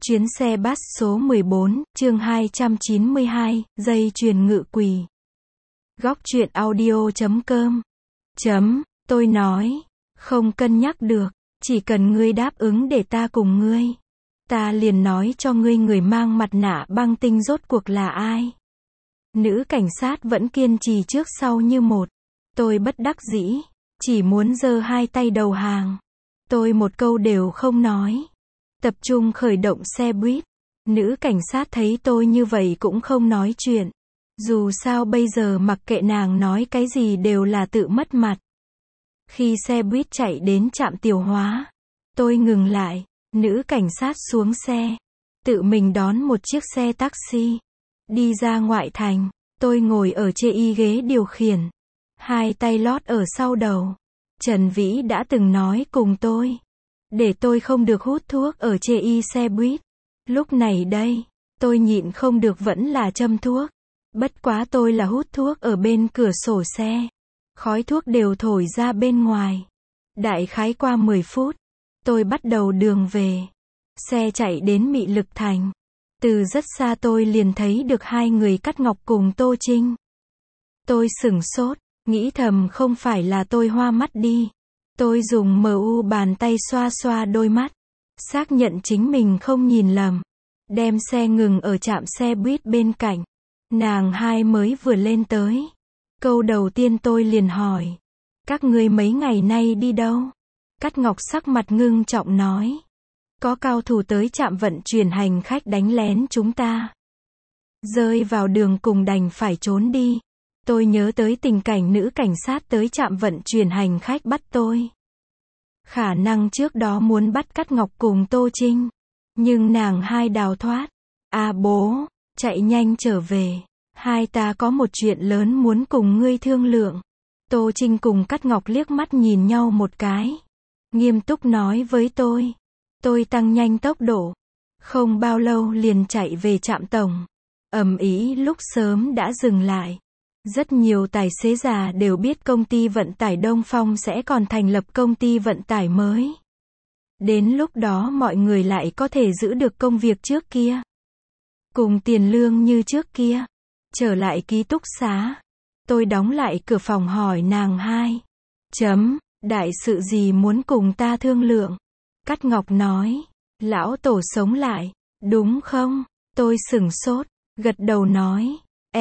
Chuyến xe bus số 14, chương 292, dây chuyền ngự quỷ. Góc truyện audio.com. Tôi nói, không cân nhắc được, chỉ cần ngươi đáp ứng để ta cùng ngươi. Ta liền nói cho ngươi người mang mặt nạ băng tinh rốt cuộc là ai. Nữ cảnh sát vẫn kiên trì trước sau như một. Tôi bất đắc dĩ, chỉ muốn giơ hai tay đầu hàng. Tôi một câu đều không nói. Tập trung khởi động xe buýt. Nữ cảnh sát thấy tôi như vậy cũng không nói chuyện. Dù sao bây giờ mặc kệ nàng nói cái gì đều là tự mất mặt. Khi xe buýt chạy đến trạm Tiểu Hóa, tôi ngừng lại. Nữ cảnh sát xuống xe, tự mình đón một chiếc xe taxi, đi ra ngoại thành. Tôi ngồi ở trên ghế điều khiển, hai tay lót ở sau đầu. Trần Vĩ đã từng nói cùng tôi, để tôi không được hút thuốc ở trên xe buýt. Lúc này đây, tôi nhịn không được vẫn là châm thuốc. Bất quá tôi là hút thuốc ở bên cửa sổ xe. Khói thuốc đều thổi ra bên ngoài. Đại khái qua 10 phút, tôi bắt đầu đường về. Xe chạy đến Mị Lực Thành. Từ rất xa tôi liền thấy được hai người Cát Ngọc cùng Tô Trinh. Tôi sửng sốt, nghĩ thầm không phải là tôi hoa mắt đi. Tôi dùng MU bàn tay xoa xoa đôi mắt, xác nhận chính mình không nhìn lầm. Đem xe ngừng ở trạm xe buýt bên cạnh. Nàng hai mới vừa lên tới. Câu đầu tiên tôi liền hỏi, các ngươi mấy ngày nay đi đâu? Cát Ngọc sắc mặt ngưng trọng nói, có cao thủ tới trạm vận chuyển hành khách đánh lén chúng ta. Rơi vào đường cùng đành phải trốn đi. Tôi nhớ tới tình cảnh nữ cảnh sát tới trạm vận chuyển hành khách bắt tôi. Khả năng trước đó muốn bắt Cát Ngọc cùng Tô Trinh, nhưng nàng hai đào thoát. Bố, chạy nhanh trở về. Hai ta có một chuyện lớn muốn cùng ngươi thương lượng. Tô Trinh cùng Cát Ngọc liếc mắt nhìn nhau một cái. Nghiêm túc nói với tôi. Tôi tăng nhanh tốc độ. Không bao lâu liền chạy về trạm tổng. Ầm ĩ lúc sớm đã dừng lại. Rất nhiều tài xế già đều biết công ty vận tải Đông Phong sẽ còn thành lập công ty vận tải mới. Đến lúc đó mọi người lại có thể giữ được công việc trước kia. Cùng tiền lương như trước kia. Trở lại ký túc xá. Tôi đóng lại cửa phòng hỏi nàng hai. Đại sự gì muốn cùng ta thương lượng? Cát Ngọc nói. Lão tổ sống lại, đúng không? Tôi sửng sốt, gật đầu nói.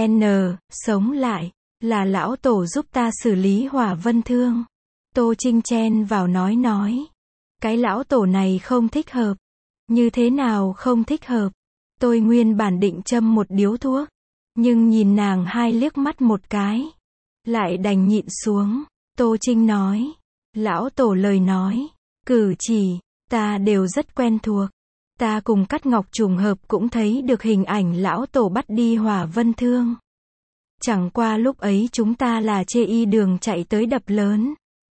Sống lại, là lão tổ giúp ta xử lý hỏa vân thương. Tô Trinh chen vào nói. Cái lão tổ này không thích hợp. Như thế nào không thích hợp? Tôi nguyên bản định châm một điếu thuốc. Nhưng nhìn nàng hai liếc mắt một cái. Lại đành nhịn xuống. Tô Trinh nói. Lão tổ lời nói, cử chỉ, ta đều rất quen thuộc. Ta cùng Cát Ngọc trùng hợp cũng thấy được hình ảnh lão tổ bắt đi hỏa vân thương. Chẳng qua lúc ấy chúng ta là trên đường chạy tới đập lớn.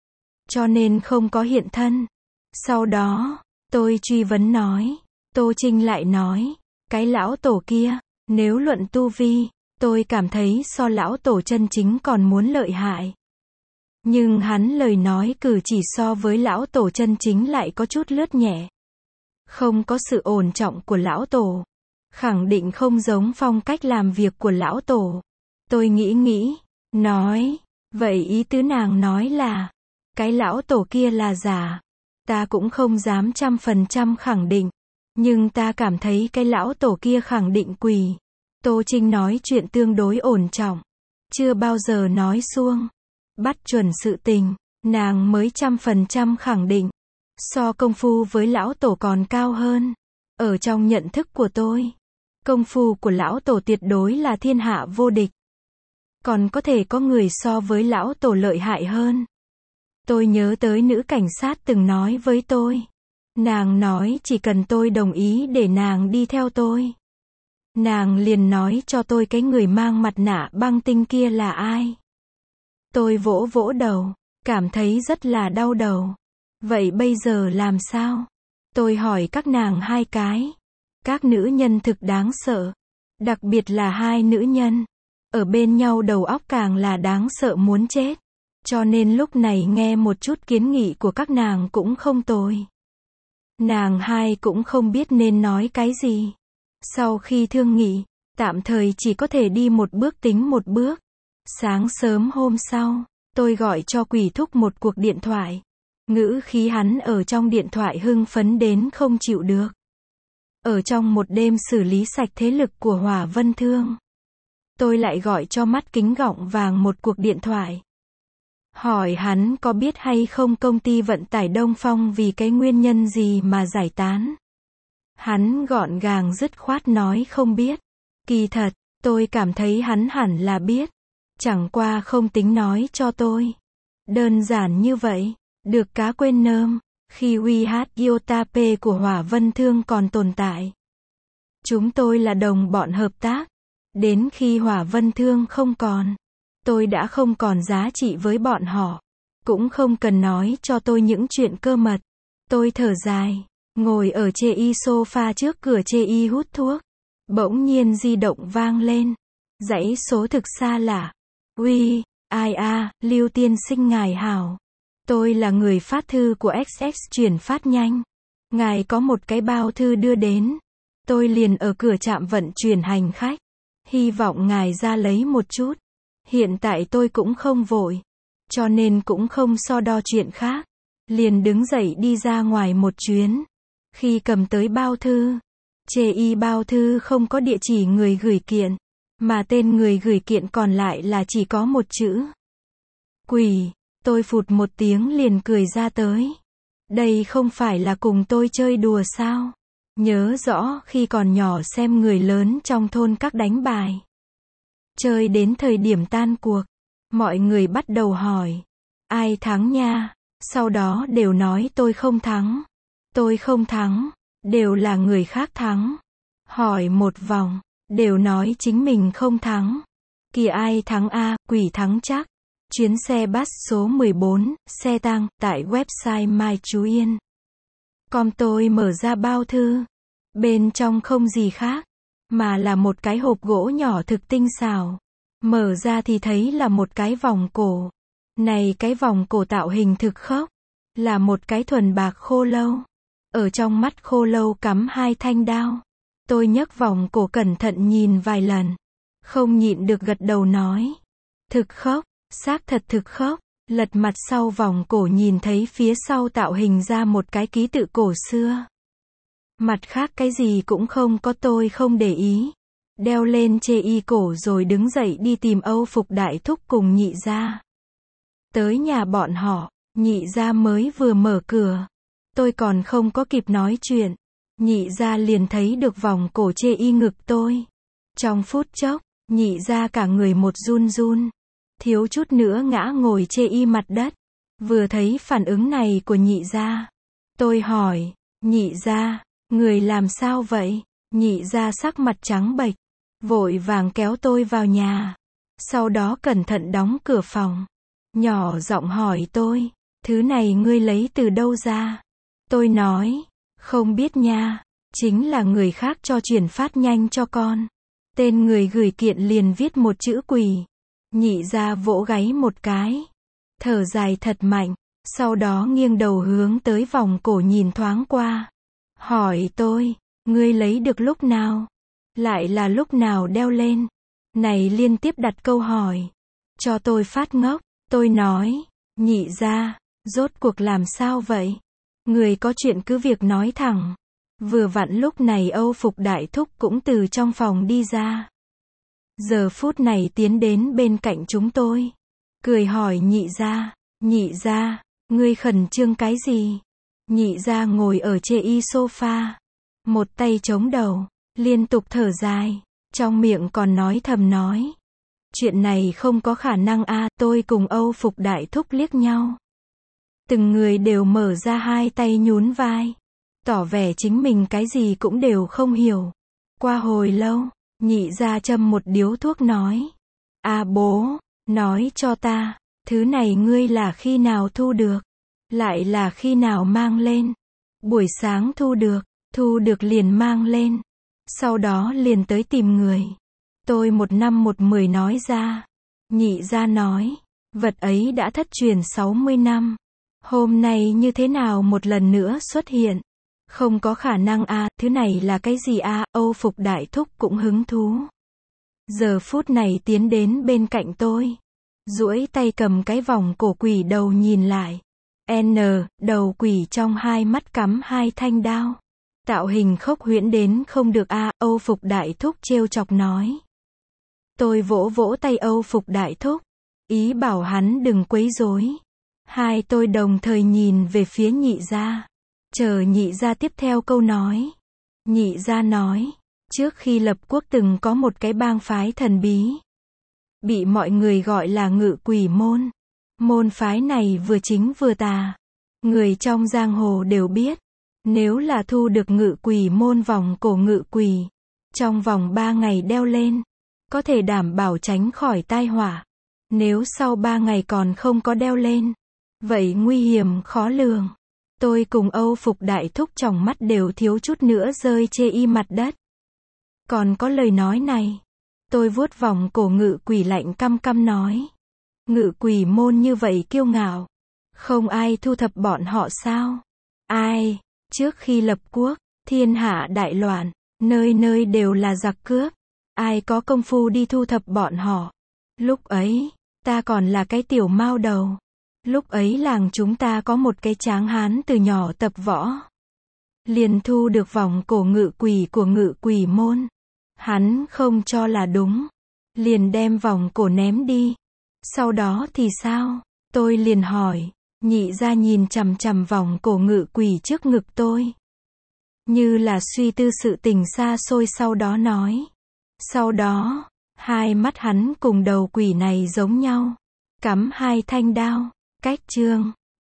Cho nên không có hiện thân. Sau đó, tôi truy vấn nói. Tô Trinh lại nói. Cái lão tổ kia, nếu luận tu vi, tôi cảm thấy so lão tổ chân chính còn muốn lợi hại. Nhưng hắn lời nói cử chỉ so với lão tổ chân chính lại có chút lướt nhẹ. Không có sự ổn trọng của lão tổ. Khẳng định không giống phong cách làm việc của lão tổ. Tôi nghĩ, nói, vậy ý tứ nàng nói là, cái lão tổ kia là giả. Ta cũng không dám 100% khẳng định. Nhưng ta cảm thấy cái lão tổ kia khẳng định quỳ. Tô Trinh nói chuyện tương đối ổn trọng. Chưa bao giờ nói suông. Bắt chuẩn sự tình, nàng mới 100% khẳng định. So công phu với lão tổ còn cao hơn. Ở trong nhận thức của tôi, công phu của lão tổ tuyệt đối là thiên hạ vô địch. Còn có thể có người so với lão tổ lợi hại hơn. Tôi nhớ tới nữ cảnh sát từng nói với tôi. Nàng nói chỉ cần tôi đồng ý để nàng đi theo tôi. Nàng liền nói cho tôi cái người mang mặt nạ băng tinh kia là ai. Tôi vỗ vỗ đầu, cảm thấy rất là đau đầu. Vậy bây giờ làm sao? Tôi hỏi các nàng hai cái. Các nữ nhân thực đáng sợ. Đặc biệt là hai nữ nhân. Ở bên nhau đầu óc càng là đáng sợ muốn chết. Cho nên lúc này nghe một chút kiến nghị của các nàng cũng không tồi. Nàng hai cũng không biết nên nói cái gì. Sau khi thương nghị, tạm thời chỉ có thể đi một bước tính một bước. Sáng sớm hôm sau, tôi gọi cho Quỷ Thúc một cuộc điện thoại. Ngữ khí hắn ở trong điện thoại hưng phấn đến không chịu được. Ở trong một đêm xử lý sạch thế lực của Hỏa Vân Thương, tôi lại gọi cho mắt kính gọng vàng một cuộc điện thoại. Hỏi hắn có biết hay không công ty vận tải Đông Phong vì cái nguyên nhân gì mà giải tán. Hắn gọn gàng dứt khoát nói không biết. Kỳ thật, tôi cảm thấy hắn hẳn là biết. Chẳng qua không tính nói cho tôi. Đơn giản như vậy. Được cá quên nơm. Khi WH Yotape của Hỏa Vân Thương còn tồn tại, chúng tôi là đồng bọn hợp tác. Đến khi Hỏa Vân Thương không còn, tôi đã không còn giá trị với bọn họ. Cũng không cần nói cho tôi những chuyện cơ mật. Tôi thở dài, ngồi ở chê y sofa trước cửa chê y hút thuốc. Bỗng nhiên di động vang lên. Dãy số thực xa lạ. Uy, ai a, Lưu tiên sinh ngài hảo. Tôi là người phát thư của XX chuyển phát nhanh. Ngài có một cái bao thư đưa đến. Tôi liền ở cửa trạm vận chuyển hành khách. Hy vọng ngài ra lấy một chút. Hiện tại tôi cũng không vội, cho nên cũng không so đo chuyện khác. Liền đứng dậy đi ra ngoài một chuyến. Khi cầm tới bao thư, chê y bao thư không có địa chỉ người gửi kiện, mà tên người gửi kiện còn lại là chỉ có một chữ. Quỷ. Tôi phụt một tiếng liền cười ra tới. Đây không phải là cùng tôi chơi đùa sao? Nhớ rõ khi còn nhỏ xem người lớn trong thôn các đánh bài. Chơi đến thời điểm tan cuộc, mọi người bắt đầu hỏi. Ai thắng nha? Sau đó đều nói tôi không thắng. Tôi không thắng. Đều là người khác thắng. Hỏi một vòng, đều nói chính mình không thắng. Kìa ai thắng a? Quỷ thắng chắc. Chuyến xe bus số 14, xe tăng, tại website Mai Chú Yên. Tôi mở ra bao thư. Bên trong không gì khác, mà là một cái hộp gỗ nhỏ thực tinh xảo. Mở ra thì thấy là một cái vòng cổ. Này cái vòng cổ tạo hình thực khốc. Là một cái thuần bạc khô lâu. Ở trong mắt khô lâu cắm hai thanh đao. Tôi nhấc vòng cổ cẩn thận nhìn vài lần. Không nhịn được gật đầu nói. Thực khốc. Xác thật thực khốc. Lật mặt sau vòng cổ nhìn thấy phía sau tạo hình ra một cái ký tự cổ xưa. Mặt khác cái gì cũng không có, tôi không để ý. Đeo lên chê y cổ rồi đứng dậy đi tìm Âu Phục Đại Thúc cùng Nhị gia. Tới nhà bọn họ, Nhị gia mới vừa mở cửa. Tôi còn không có kịp nói chuyện. Nhị gia liền thấy được vòng cổ chê y ngực tôi. Trong phút chốc, Nhị gia cả người một run run. Thiếu chút nữa ngã ngồi chê y mặt đất. Vừa thấy phản ứng này của Nhị gia, tôi hỏi, Nhị gia, người làm sao vậy? Nhị gia sắc mặt trắng bệch, vội vàng kéo tôi vào nhà. Sau đó cẩn thận đóng cửa phòng. Nhỏ giọng hỏi tôi, thứ này ngươi lấy từ đâu ra? Tôi nói, không biết nha, chính là người khác cho chuyển phát nhanh cho con. Tên người gửi kiện liền viết một chữ quỷ. Nhị gia vỗ gáy một cái, thở dài thật mạnh, sau đó nghiêng đầu hướng tới vòng cổ nhìn thoáng qua. Hỏi tôi, ngươi lấy được lúc nào? Lại là lúc nào đeo lên? Này liên tiếp đặt câu hỏi, cho tôi phát ngốc. Tôi nói, Nhị gia, rốt cuộc làm sao vậy? Người có chuyện cứ việc nói thẳng. Vừa vặn lúc này Âu Phục Đại Thúc cũng từ trong phòng đi ra. Giờ phút này tiến đến bên cạnh chúng tôi. Cười hỏi Nhị gia, ngươi khẩn trương cái gì? Nhị gia ngồi ở chê y sofa. Một tay chống đầu, liên tục thở dài. Trong miệng còn nói thầm nói. Chuyện này không có khả năng a. Tôi cùng Âu Phục Đại Thúc liếc nhau. Từng người đều mở ra hai tay nhún vai. Tỏ vẻ chính mình cái gì cũng đều không hiểu. Qua hồi lâu, Nhị gia châm một điếu thuốc nói. Bố, nói cho ta, thứ này ngươi là khi nào thu được? Lại là khi nào mang lên? Buổi sáng thu được liền mang lên. Sau đó liền tới tìm người. Tôi 1 năm 1 10 nói ra. Nhị gia nói, vật ấy đã thất truyền 60 năm. Hôm nay như thế nào một lần nữa xuất hiện? Không có khả năng a, thứ này là cái gì a? Âu Phục đại thúc cũng hứng thú. Giờ phút này tiến đến bên cạnh tôi. Duỗi tay cầm cái vòng cổ quỷ đầu nhìn lại. Đầu quỷ trong hai mắt cắm hai thanh đao. Tạo hình khốc huyễn đến không được a, Âu Phục đại thúc trêu chọc nói. Tôi vỗ vỗ tay Âu Phục đại thúc. Ý bảo hắn đừng quấy rối. Hai tôi đồng thời nhìn về phía nhị gia. Chờ nhị gia tiếp theo câu nói. Nhị gia nói. Trước khi lập quốc từng có một cái bang phái thần bí. Bị mọi người gọi là Ngự Quỷ Môn. Môn phái này vừa chính vừa tà. Người trong giang hồ đều biết. Nếu là thu được Ngự Quỷ Môn vòng cổ ngự quỷ. Trong vòng 3 ngày đeo lên. Có thể đảm bảo tránh khỏi tai họa. Nếu sau 3 ngày còn không có đeo lên. Vậy nguy hiểm khó lường. Tôi cùng Âu Phục đại thúc tròng mắt đều thiếu chút nữa rơi chê y mặt đất. Còn có lời nói này. Tôi vuốt vòng cổ ngự quỷ lạnh căm căm nói. Ngự quỷ môn như vậy kiêu ngạo. Không ai thu thập bọn họ sao? Ai? Trước khi lập quốc, thiên hạ đại loạn, nơi nơi đều là giặc cướp. Ai có công phu đi thu thập bọn họ? Lúc ấy, ta còn là cái tiểu mao đầu. Lúc ấy làng chúng ta có một cái tráng hán từ nhỏ tập võ. Liền thu được vòng cổ ngự quỷ của Ngự Quỷ Môn. Hắn không cho là đúng. Liền đem vòng cổ ném đi. Sau đó thì sao? Tôi liền hỏi. Nhị gia nhìn chằm chằm vòng cổ ngự quỷ trước ngực tôi. Như là suy tư sự tình xa xôi, sau đó nói. Sau đó, hai mắt hắn cùng đầu quỷ này giống nhau. Cắm hai thanh đao. Cách chương